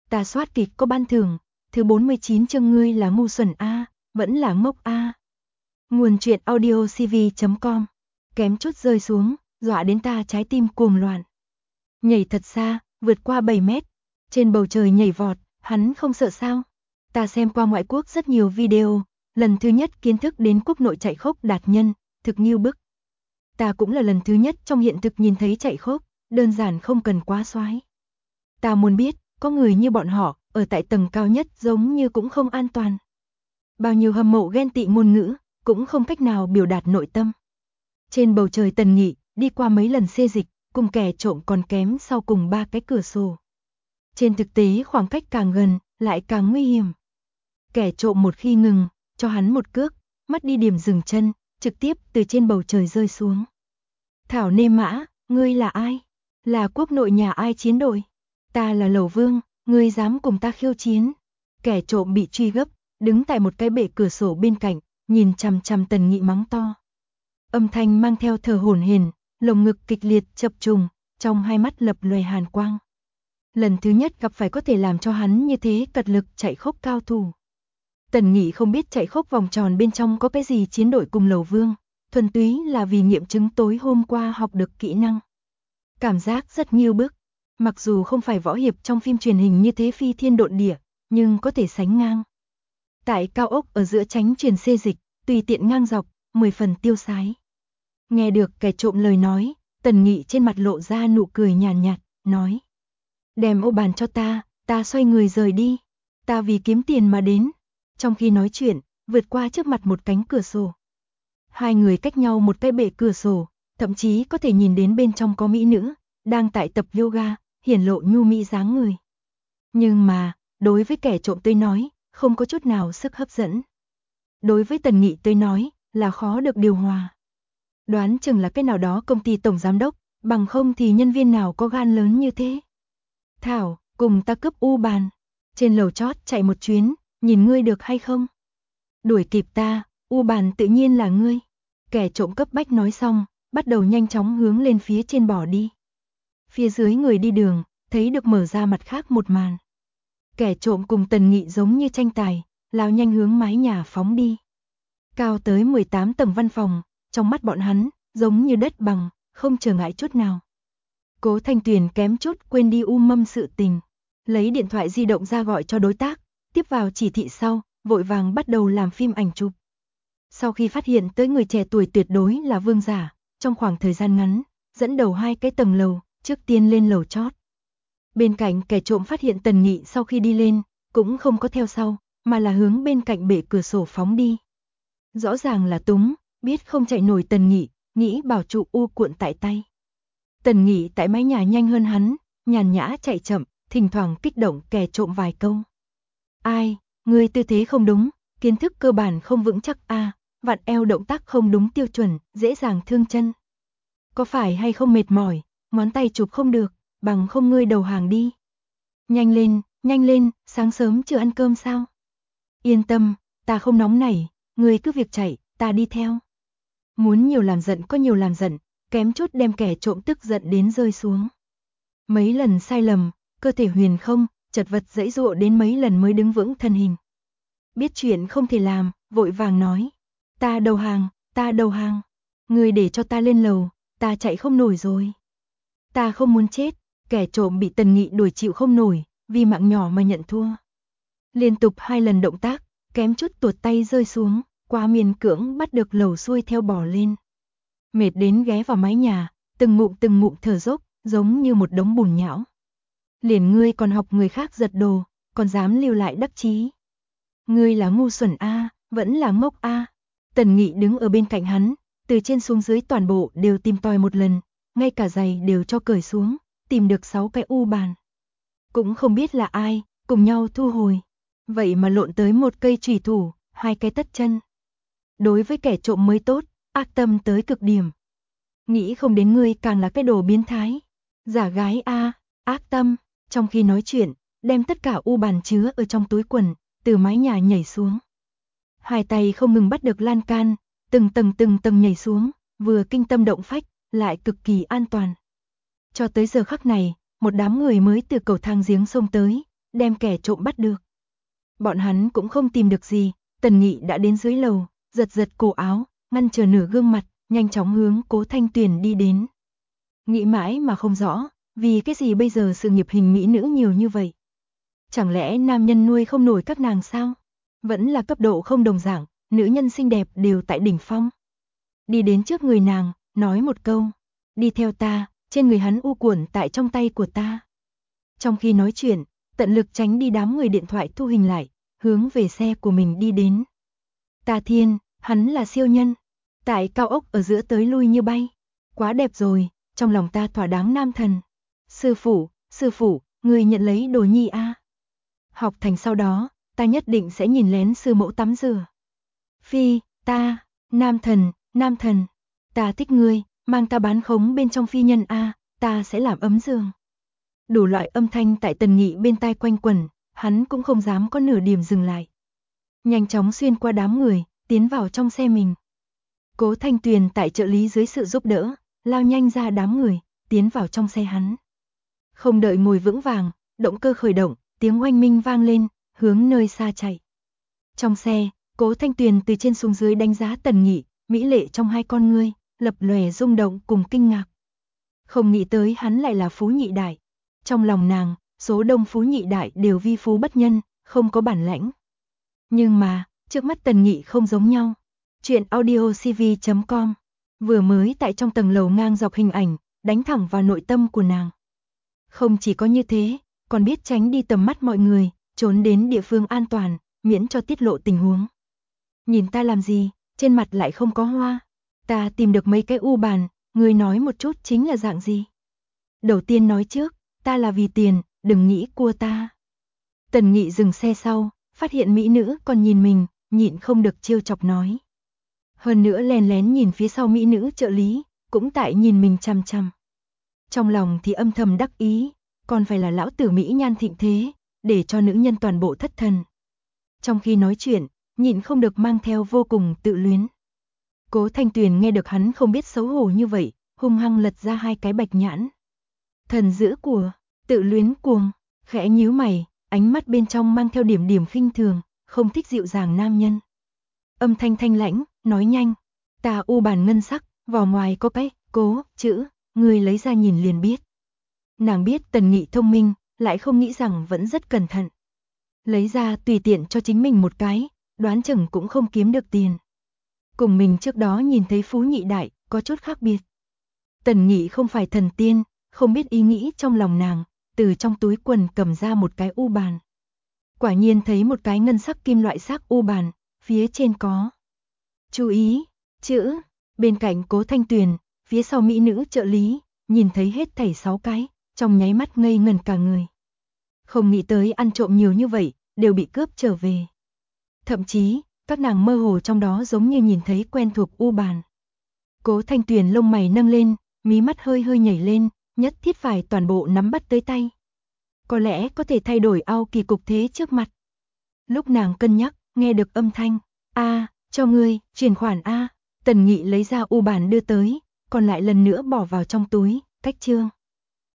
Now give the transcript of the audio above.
Ta soát kịch có ban thưởng, thứ 49 chương ngươi là ngu xuẩn a, vẫn là ngốc a. Nguồn truyện audiocv.com. Kém chút rơi xuống, dọa đến ta trái tim cuồng loạn. Nhảy thật xa, vượt qua 7 mét, trên bầu trời nhảy vọt, hắn không sợ sao? Ta xem qua ngoại quốc rất nhiều video, lần thứ nhất kiến thức đến quốc nội chạy khốc đạt nhân, thực nghiêu bức. Ta cũng là lần thứ nhất trong hiện thực nhìn thấy chạy khốc, đơn giản không cần quá xoái. Ta muốn biết, có người như bọn họ, ở tại tầng cao nhất giống như cũng không an toàn. Bao nhiêu hâm mộ ghen tị ngôn ngữ, cũng không cách nào biểu đạt nội tâm. Trên bầu trời Tần Nghị, đi qua mấy lần xê dịch, cùng kẻ trộm còn kém sau cùng 3 cái cửa sổ. Trên thực tế khoảng cách càng gần, lại càng nguy hiểm. Kẻ trộm một khi ngừng, cho hắn một cước, mất đi điểm dừng chân, trực tiếp từ trên bầu trời rơi xuống. Thảo Nê Mã, ngươi là ai? Là quốc nội nhà ai chiến đội? Ta là Lầu Vương, ngươi dám cùng ta khiêu chiến? Kẻ trộm bị truy gấp, đứng tại một cái bệ cửa sổ bên cạnh, nhìn chằm chằm Tần Nghị mắng to. Âm thanh mang theo thở hổn hển, lồng ngực kịch liệt chập trùng, trong hai mắt lập lòe hàn quang. Lần thứ nhất gặp phải có thể làm cho hắn như thế cật lực chạy khốc cao thủ. Tần Nghị không biết chạy khốc vòng tròn bên trong có cái gì chiến đội cùng Lầu Vương, thuần túy là vì nghiệm chứng tối hôm qua học được kỹ năng. Cảm giác rất nghiêu bức, mặc dù không phải võ hiệp trong phim truyền hình như thế phi thiên độn địa, nhưng có thể sánh ngang. Tại cao ốc ở giữa tránh truyền xê dịch, tùy tiện ngang dọc, 10 phần tiêu sái. Nghe được kẻ trộm lời nói, Tần Nghị trên mặt lộ ra nụ cười nhàn nhạt, nói. Đem ô bàn cho ta xoay người rời đi. Ta vì kiếm tiền mà đến. Trong khi nói chuyện, vượt qua trước mặt một cánh cửa sổ. Hai người cách nhau một cái bệ cửa sổ, thậm chí có thể nhìn đến bên trong có mỹ nữ, đang tại tập yoga, hiển lộ nhu mỹ dáng người. Nhưng mà, đối với kẻ trộm tới nói, không có chút nào sức hấp dẫn. Đối với Tần Nghị tới nói, là khó được điều hòa. Đoán chừng là cái nào đó công ty tổng giám đốc, bằng không thì nhân viên nào có gan lớn như thế. Thảo, cùng ta cướp u bàn. Trên lầu chót chạy một chuyến, nhìn ngươi được hay không? Đuổi kịp ta, u bàn tự nhiên là ngươi. Kẻ trộm cấp bách nói xong, bắt đầu nhanh chóng hướng lên phía trên bỏ đi. Phía dưới người đi đường, thấy được mở ra mặt khác một màn. Kẻ trộm cùng Tần Nghị giống như tranh tài, lao nhanh hướng mái nhà phóng đi. Cao tới 18 tầng văn phòng, trong mắt bọn hắn, giống như đất bằng, không trở ngại chút nào. Cố Thanh Tuyền kém chút quên đi mâm sự tình. Lấy điện thoại di động ra gọi cho đối tác, tiếp vào chỉ thị sau, vội vàng bắt đầu làm phim ảnh chụp. Sau khi phát hiện tới người trẻ tuổi tuyệt đối là vương giả, trong khoảng thời gian ngắn, dẫn đầu 2 cái tầng lầu, trước tiên lên lầu chót. Bên cạnh kẻ trộm phát hiện Tần Nghị sau khi đi lên, cũng không có theo sau, mà là hướng bên cạnh bệ cửa sổ phóng đi. Rõ ràng là túng, biết không chạy nổi Tần Nghị, nghĩ bảo trụ u cuộn tại tay. Tần Nghị tại mái nhà nhanh hơn hắn, nhàn nhã chạy chậm, thỉnh thoảng kích động kẻ trộm vài câu. Ai, ngươi tư thế không đúng, kiến thức cơ bản không vững chắc vặn eo động tác không đúng tiêu chuẩn, dễ dàng thương chân. Có phải hay không mệt mỏi, ngón tay chụp không được, bằng không ngươi đầu hàng đi. Nhanh lên, sáng sớm chưa ăn cơm sao? Yên tâm, ta không nóng nảy, ngươi cứ việc chạy, ta đi theo. Muốn nhiều làm giận có nhiều làm giận, kém chút đem kẻ trộm tức giận đến rơi xuống. Mấy lần sai lầm, cơ thể huyền không, chật vật giãy giụa đến mấy lần mới đứng vững thân hình. Biết chuyện không thể làm, vội vàng nói. Ta đầu hàng. Ngươi để cho ta lên lầu, ta chạy không nổi rồi. Ta không muốn chết, kẻ trộm bị Tần Nghị đuổi chịu không nổi, vì mạng nhỏ mà nhận thua. Liên tục 2 lần động tác, kém chút tuột tay rơi xuống, quá miền cưỡng bắt được lầu xuôi theo bò lên. Mệt đến ghé vào mái nhà, từng ngụm thở dốc, giống như một đống bùn nhão. Liền ngươi còn học người khác giật đồ, còn dám lưu lại đắc chí. Ngươi là ngu xuẩn vẫn là ngốc Tần Nghị đứng ở bên cạnh hắn, từ trên xuống dưới toàn bộ đều tìm tòi một lần, ngay cả giày đều cho cởi xuống, tìm được 6 cái u bàn. Cũng không biết là ai, cùng nhau thu hồi. Vậy mà lộn tới một cây chủy thủ, 2 cái tất chân. Đối với kẻ trộm mới tốt, ác tâm tới cực điểm. Nghĩ không đến ngươi càng là cái đồ biến thái. Giả gái ác tâm. Trong khi nói chuyện, đem tất cả u bàn chứa ở trong túi quần, từ mái nhà nhảy xuống. 2 tay không ngừng bắt được lan can, từng tầng nhảy xuống, vừa kinh tâm động phách, lại cực kỳ an toàn. Cho tới giờ khắc này, một đám người mới từ cầu thang giếng xông tới, đem kẻ trộm bắt được. Bọn hắn cũng không tìm được gì, Tần Nghị đã đến dưới lầu, giật giật cổ áo, ngăn trở nửa gương mặt, nhanh chóng hướng Cố Thanh Tuyền đi đến. Nghĩ mãi mà không rõ, vì cái gì bây giờ sự nghiệp hình mỹ nữ nhiều như vậy? Chẳng lẽ nam nhân nuôi không nổi các nàng sao? Vẫn là cấp độ không đồng dạng, nữ nhân xinh đẹp đều tại đỉnh phong. Đi đến trước người nàng, nói một câu, đi theo ta, trên người hắn u cuộn tại trong tay của ta. Trong khi nói chuyện, tận lực tránh đi đám người điện thoại thu hình lại, hướng về xe của mình đi đến. Ta thiên, hắn là siêu nhân, tại cao ốc ở giữa tới lui như bay. Quá đẹp rồi, trong lòng ta thỏa đáng nam thần. Sư phụ, người nhận lấy đồ nhi a. Học thành sau đó, ta nhất định sẽ nhìn lén sư mẫu tắm rửa. Phi, ta, nam thần, ta thích ngươi, mang ta bán khống bên trong phi nhân a, ta sẽ làm ấm giường. Đủ loại âm thanh tại Tần Nghị bên tai quanh quẩn, hắn cũng không dám có nửa điểm dừng lại. Nhanh chóng xuyên qua đám người, tiến vào trong xe mình. Cố Thanh Tuyền tại trợ lý dưới sự giúp đỡ, lao nhanh ra đám người, tiến vào trong xe hắn. Không đợi ngồi vững vàng, động cơ khởi động, tiếng oanh minh vang lên, hướng nơi xa chạy. Trong xe, Cố Thanh Tuyền từ trên xuống dưới đánh giá Tần Nghị, mỹ lệ trong hai con ngươi, lập lòe rung động cùng kinh ngạc. Không nghĩ tới hắn lại là phú nhị đại. Trong lòng nàng, số đông phú nhị đại đều vi phú bất nhân, không có bản lãnh. Nhưng mà, trước mắt Tần Nghị không giống nhau. Chuyện audiocv.com vừa mới tại trong tầng lầu ngang dọc hình ảnh, đánh thẳng vào nội tâm của nàng. Không chỉ có như thế, còn biết tránh đi tầm mắt mọi người, trốn đến địa phương an toàn, miễn cho tiết lộ tình huống. Nhìn ta làm gì, trên mặt lại không có hoa. Ta tìm được mấy cái u bàn, người nói một chút chính là dạng gì. Đầu tiên nói trước, ta là vì tiền, đừng nghĩ cua ta. Tần Nghị dừng xe sau, phát hiện mỹ nữ còn nhìn mình, nhịn không được trêu chọc nói. Hơn nữa lén lén nhìn phía sau mỹ nữ trợ lý, cũng tại nhìn mình chằm chằm. Trong lòng thì âm thầm đắc ý, còn phải là lão tử mỹ nhan thịnh thế, để cho nữ nhân toàn bộ thất thần. Trong khi nói chuyện, nhịn không được mang theo vô cùng tự luyến. Cố Thanh Tuyền nghe được hắn không biết xấu hổ như vậy, hung hăng lật ra hai cái bạch nhãn. Thần dữ của, tự luyến cuồng, khẽ nhíu mày, ánh mắt bên trong mang theo điểm điểm khinh thường, không thích dịu dàng nam nhân. Âm thanh thanh lãnh, nói nhanh, ta u bàn ngân sắc, vỏ ngoài có cái Cố chữ, người lấy ra nhìn liền biết. Nàng biết Tần Nghị thông minh, lại không nghĩ rằng vẫn rất cẩn thận. Lấy ra tùy tiện cho chính mình một cái, đoán chừng cũng không kiếm được tiền. Cùng mình trước đó nhìn thấy phú nhị đại, có chút khác biệt. Tần Nghị không phải thần tiên, không biết ý nghĩ trong lòng nàng, từ trong túi quần cầm ra một cái u bàn. Quả nhiên thấy một cái ngân sắc kim loại sắc u bàn, phía trên có. Chú ý, chữ, bên cạnh Cố Thanh Tuyền, phía sau mỹ nữ trợ lý, nhìn thấy hết thảy 6 cái, trong nháy mắt ngây ngẩn cả người. Không nghĩ tới ăn trộm nhiều như vậy, đều bị cướp trở về. Thậm chí, các nàng mơ hồ trong đó giống như nhìn thấy quen thuộc u bàn. Cố Thanh Tuyền lông mày nâng lên, mí mắt hơi hơi nhảy lên, nhất thiết phải toàn bộ nắm bắt tới tay. Có lẽ có thể thay đổi ao kỳ cục thế trước mặt. Lúc nàng cân nhắc, nghe được âm thanh, a, cho ngươi, chuyển khoản a. Tần Nghị lấy ra u bàn đưa tới, còn lại lần nữa bỏ vào trong túi, cách chương.